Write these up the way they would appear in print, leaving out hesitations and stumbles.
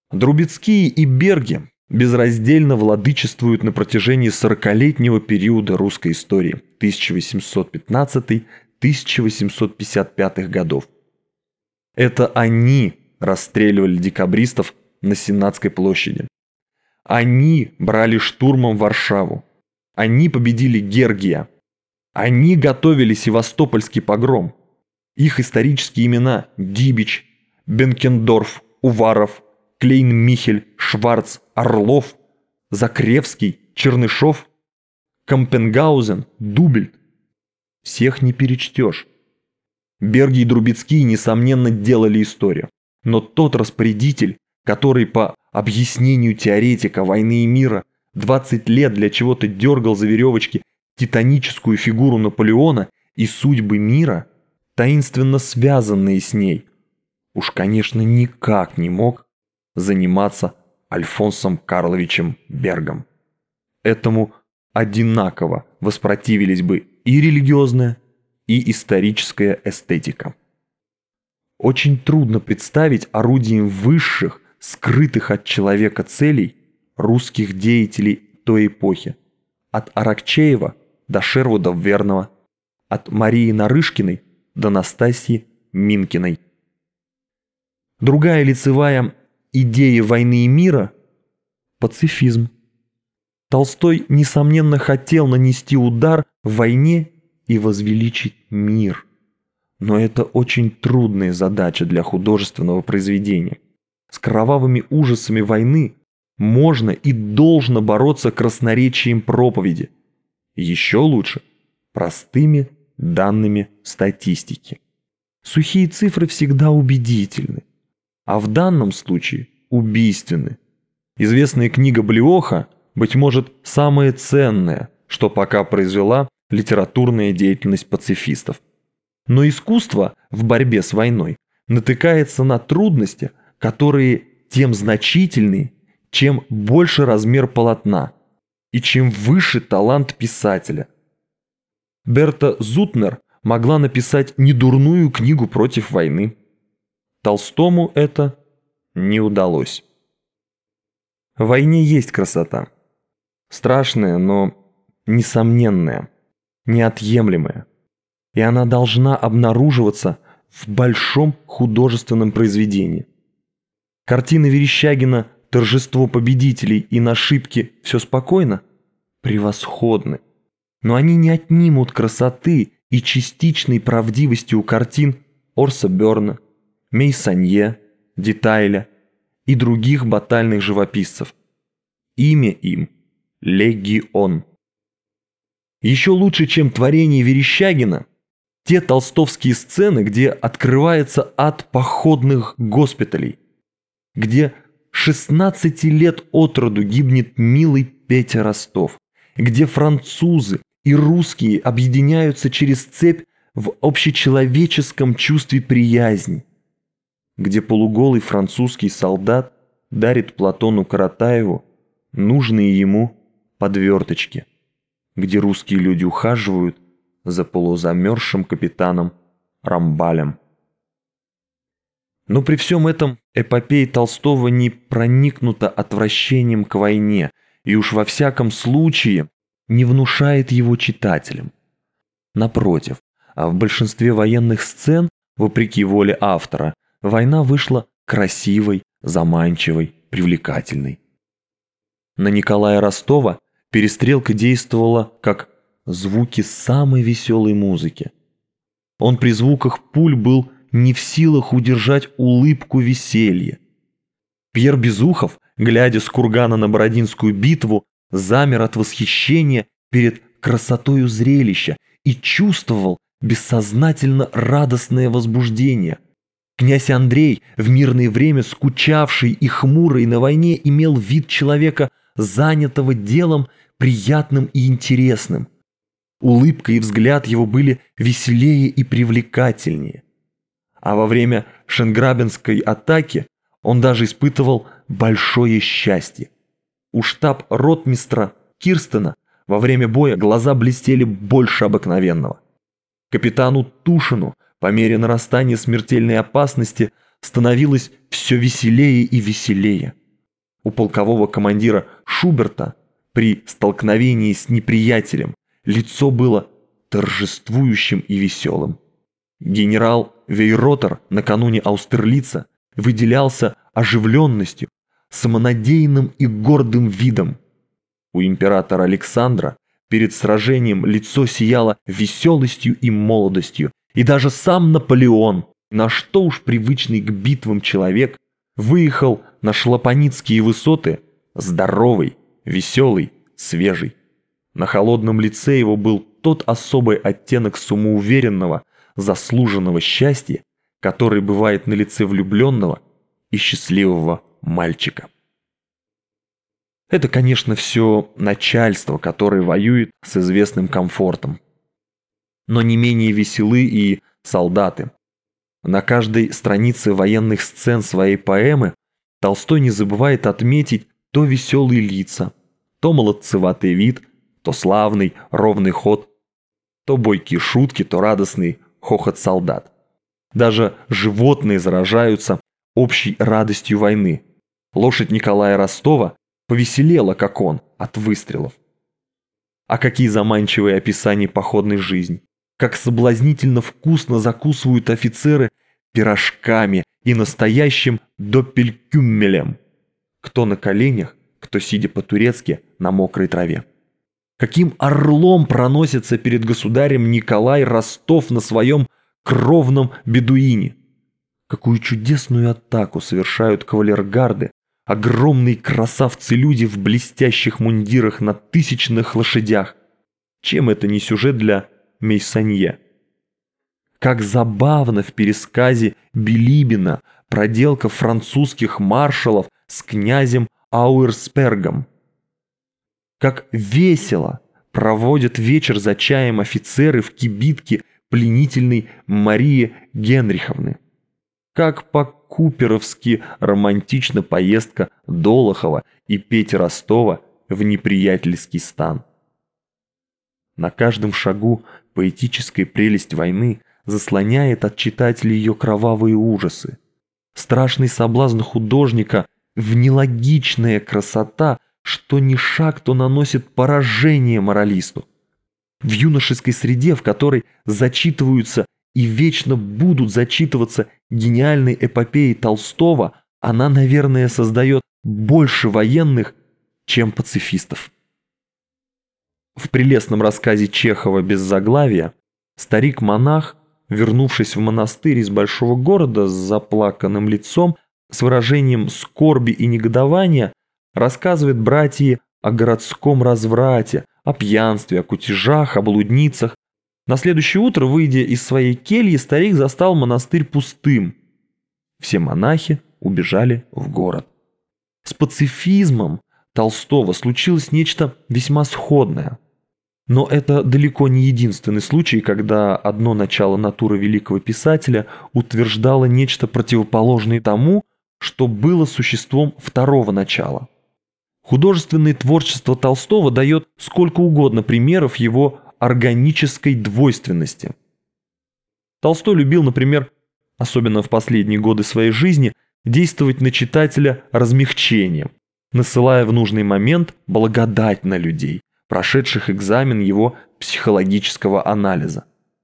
Друбецкие и Берги безраздельно владычествуют на протяжении 40-летнего периода русской истории 1815-1855 годов. Это они расстреливали декабристов на Сенатской площади. Они брали штурмом Варшаву. Они победили Гергия. Они готовили Севастопольский погром. Их исторические имена – Дибич, Бенкендорф, Уваров, Клейн-Михель, Шварц, Орлов, Закревский, Чернышов, Кампенгаузен, Дубельт. Всех не перечтешь. Берги и Друбецкие, несомненно, делали историю. Но тот распорядитель, который по объяснению теоретика войны и мира 20 лет для чего-то дергал за веревочки титаническую фигуру Наполеона и судьбы мира, таинственно связанные с ней, уж, конечно, никак не мог заниматься Альфонсом Карловичем Бергом. Этому одинаково воспротивились бы и религиозная, и историческая эстетика. Очень трудно представить орудием высших, скрытых от человека целей русских деятелей той эпохи, от Аракчеева до Шервуда Верного, от Марии Нарышкиной до Настасьи Минкиной. Другая лицевая идея войны и мира – пацифизм. Толстой, несомненно, хотел нанести удар в войне и возвеличить мир. Но это очень трудная задача для художественного произведения. С кровавыми ужасами войны можно и должно бороться красноречием проповеди. Еще лучше – простыми данными статистики. Сухие цифры всегда убедительны, а в данном случае убийственны. Известная книга Блеоха, быть может, самое ценное, что пока произвела литературная деятельность пацифистов. Но искусство в борьбе с войной натыкается на трудности, которые тем значительнее, чем больше размер полотна и чем выше талант писателя. Берта Зутнер могла написать недурную книгу против войны. Толстому это не удалось. В войне есть красота. Страшная, но несомненная, неотъемлемая. И она должна обнаруживаться в большом художественном произведении. Картины Верещагина «Торжество победителей» и «На шибке все спокойно» превосходны. Но они не отнимут красоты и частичной правдивости у картин Орса Берна, Мейсанье, Детайля и других батальных живописцев. Имя им – Легион. Еще лучше, чем творение Верещагина, те толстовские сцены, где открывается ад походных госпиталей, где 16 лет от роду гибнет милый Петя Ростов, где французы и русские объединяются через цепь в общечеловеческом чувстве приязни, где полуголый французский солдат дарит Платону Каратаеву нужные ему подверточки, где русские люди ухаживают за полузамерзшим капитаном Рамбалем. Но при всем этом эпопея Толстого не проникнута отвращением к войне и уж во всяком случае не внушает его читателям. Напротив, а в большинстве военных сцен, вопреки воле автора, война вышла красивой, заманчивой, привлекательной. На Николая Ростова перестрелка действовала как звуки самой веселой музыки. Он при звуках пуль был не в силах удержать улыбку веселья. Пьер Безухов, глядя с кургана на Бородинскую битву, замер от восхищения перед красотою зрелища и чувствовал бессознательно радостное возбуждение. Князь Андрей, в мирное время скучавший и хмурый на войне, имел вид человека, занятого делом приятным и интересным. Улыбка и взгляд его были веселее и привлекательнее. А во время Шенграбенской атаки он даже испытывал большое счастье. У штаб-ротмистра Кирстена во время боя глаза блестели больше обыкновенного. Капитану Тушину по мере нарастания смертельной опасности становилось все веселее и веселее. У полкового командира Шуберта при столкновении с неприятелем лицо было торжествующим и веселым. Генерал Вейротер накануне Аустерлица выделялся оживленностью, самонадеянным и гордым видом. У императора Александра перед сражением лицо сияло веселостью и молодостью, и даже сам Наполеон, на что уж привычный к битвам человек, выехал на Шлапаницкие высоты здоровый, веселый, свежий. На холодном лице его был тот особый оттенок самоуверенного, заслуженного счастья, который бывает на лице влюбленного и счастливого мальчика. Это, конечно, все начальство, которое воюет с известным комфортом. Но не менее веселы и солдаты. На каждой странице военных сцен своей поэмы Толстой не забывает отметить то веселые лица, то молодцеватый вид, то славный ровный ход, то бойкие шутки, то радостный хохот солдат. Даже животные заражаются общей радостью войны. Лошадь Николая Ростова повеселела, как он, от выстрелов. А какие заманчивые описания походной жизни! Как соблазнительно вкусно закусывают офицеры пирожками и настоящим доппелькюммелем. Кто на коленях, кто сидя по-турецки на мокрой траве. Каким орлом проносится перед государем Николай Ростов на своем кровном бедуине. Какую чудесную атаку совершают кавалергарды, огромные красавцы-люди в блестящих мундирах на тысячных лошадях. Чем это не сюжет для Мейсанье? Как забавно в пересказе Билибина проделка французских маршалов с князем Ауэрспергом. Как весело проводят вечер за чаем офицеры в кибитке пленительной Марии Генриховны. Как по-куперовски романтична поездка Долохова и Пети Ростова в неприятельский стан. На каждом шагу поэтическая прелесть войны заслоняет от читателя ее кровавые ужасы. Страшный соблазн художника в нелогичная красота, что ни шаг, то наносит поражение моралисту. В юношеской среде, в которой зачитываются и вечно будут зачитываться гениальной эпопеи Толстого, она, наверное, создает больше военных, чем пацифистов. В прелестном рассказе Чехова «Без заглавия» старик-монах, вернувшись в монастырь из большого города с заплаканным лицом, с выражением скорби и негодования, рассказывает братье о городском разврате, о пьянстве, о кутежах, о блудницах. На следующее утро, выйдя из своей кельи, старик застал монастырь пустым. Все монахи убежали в город. С пацифизмом Толстого случилось нечто весьма сходное. Но это далеко не единственный случай, когда одно начало натуры великого писателя утверждало нечто противоположное тому, что было существом второго начала. Художественное творчество Толстого дает сколько угодно примеров его органической двойственности. Толстой любил, например, особенно в последние годы своей жизни, действовать на читателя размягчением, насылая в нужный момент благодать на людей, прошедших экзамен его психологического анализа.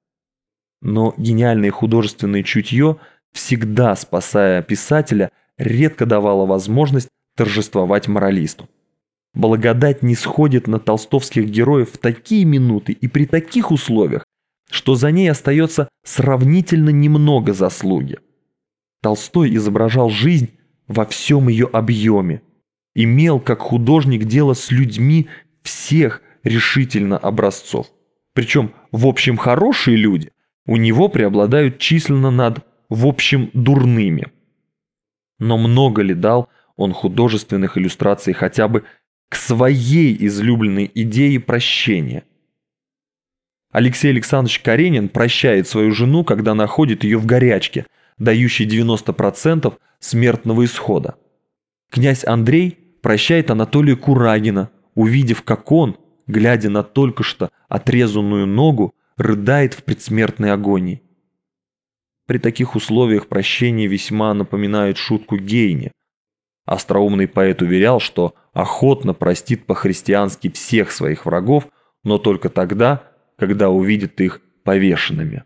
Но гениальное художественное чутье, всегда спасая писателя, редко давало возможность торжествовать моралисту. Благодать нисходит на толстовских героев в такие минуты и при таких условиях, что за ней остается сравнительно немного заслуги. Толстой изображал жизнь во всем ее объеме, имел как художник дело с людьми всех решительно образцов. Причем в общем хорошие люди у него преобладают численно над в общем дурными. Но много ли дал он художественных иллюстраций хотя бы к своей излюбленной идее прощения? Алексей Александрович Каренин прощает свою жену, когда находит ее в горячке, дающей 90% смертного исхода. Князь Андрей прощает Анатолия Курагина, увидев, как он, глядя на только что отрезанную ногу, рыдает в предсмертной агонии. При таких условиях прощение весьма напоминает шутку Гейне. Остроумный поэт уверял, что охотно простит по-христиански всех своих врагов, но только тогда, когда увидит их повешенными.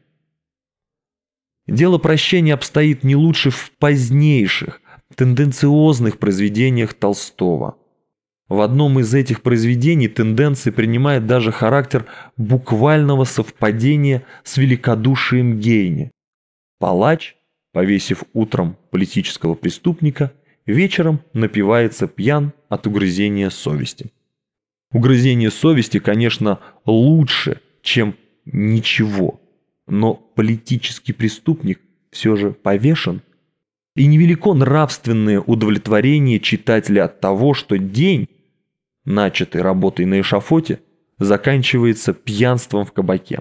Дело прощения обстоит не лучше в позднейших, тенденциозных произведениях Толстого. В одном из этих произведений тенденция принимает даже характер буквального совпадения с великодушием Гейне. Палач, повесив утром политического преступника, вечером напивается пьян от угрызения совести. Угрызение совести, конечно, лучше, чем ничего, но политический преступник все же повешен. И невелико нравственное удовлетворение читателя от того, что день, начатый работой на эшафоте, заканчивается пьянством в кабаке.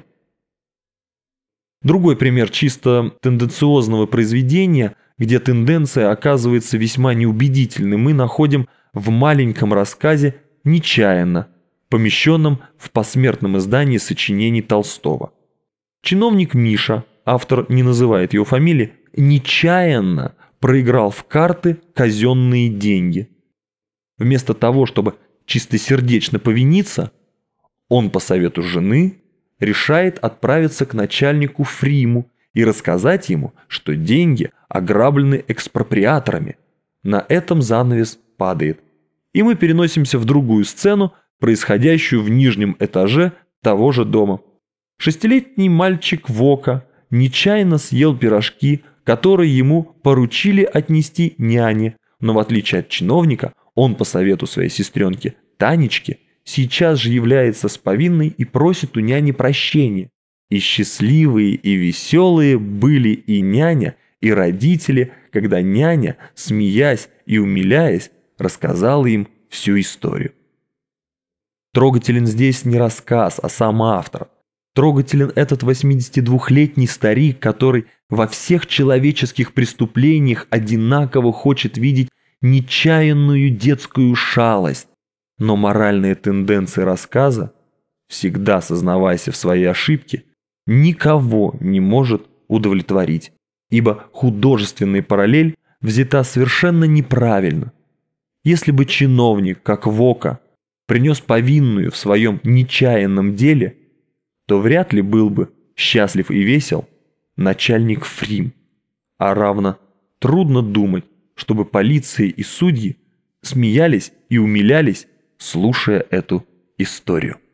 Другой пример чисто тенденциозного произведения, где тенденция оказывается весьма неубедительной, мы находим в маленьком рассказе «Нечаянно», помещенном в посмертном издании сочинений Толстого. Чиновник Миша, автор не называет его фамилии, нечаянно проиграл в карты казенные деньги. Вместо того, чтобы чистосердечно повиниться, он по совету жены решает отправиться к начальнику Фриму и рассказать ему, что деньги ограблены экспроприаторами. На этом занавес падает. И мы переносимся в другую сцену, происходящую в нижнем этаже того же дома. Шестилетний мальчик Вока нечаянно съел пирожки, которые ему поручили отнести няне, но в отличие от чиновника, он по совету своей сестренки Танечки сейчас же является с повинной и просит у няни прощения. И счастливые и веселые были и няня, и родители, когда няня, смеясь и умиляясь, рассказала им всю историю. Трогателен здесь не рассказ, а сам автор. Трогателен этот 82-летний старик, который во всех человеческих преступлениях одинаково хочет видеть нечаянную детскую шалость. Но моральные тенденции рассказа, всегда сознавайся в своей ошибке, никого не может удовлетворить, ибо художественная параллель взята совершенно неправильно. Если бы чиновник, как Вока, принес повинную в своем нечаянном деле, то вряд ли был бы счастлив и весел начальник Фрим. А равно трудно думать, чтобы полиция и судьи смеялись и умилялись, слушая эту историю.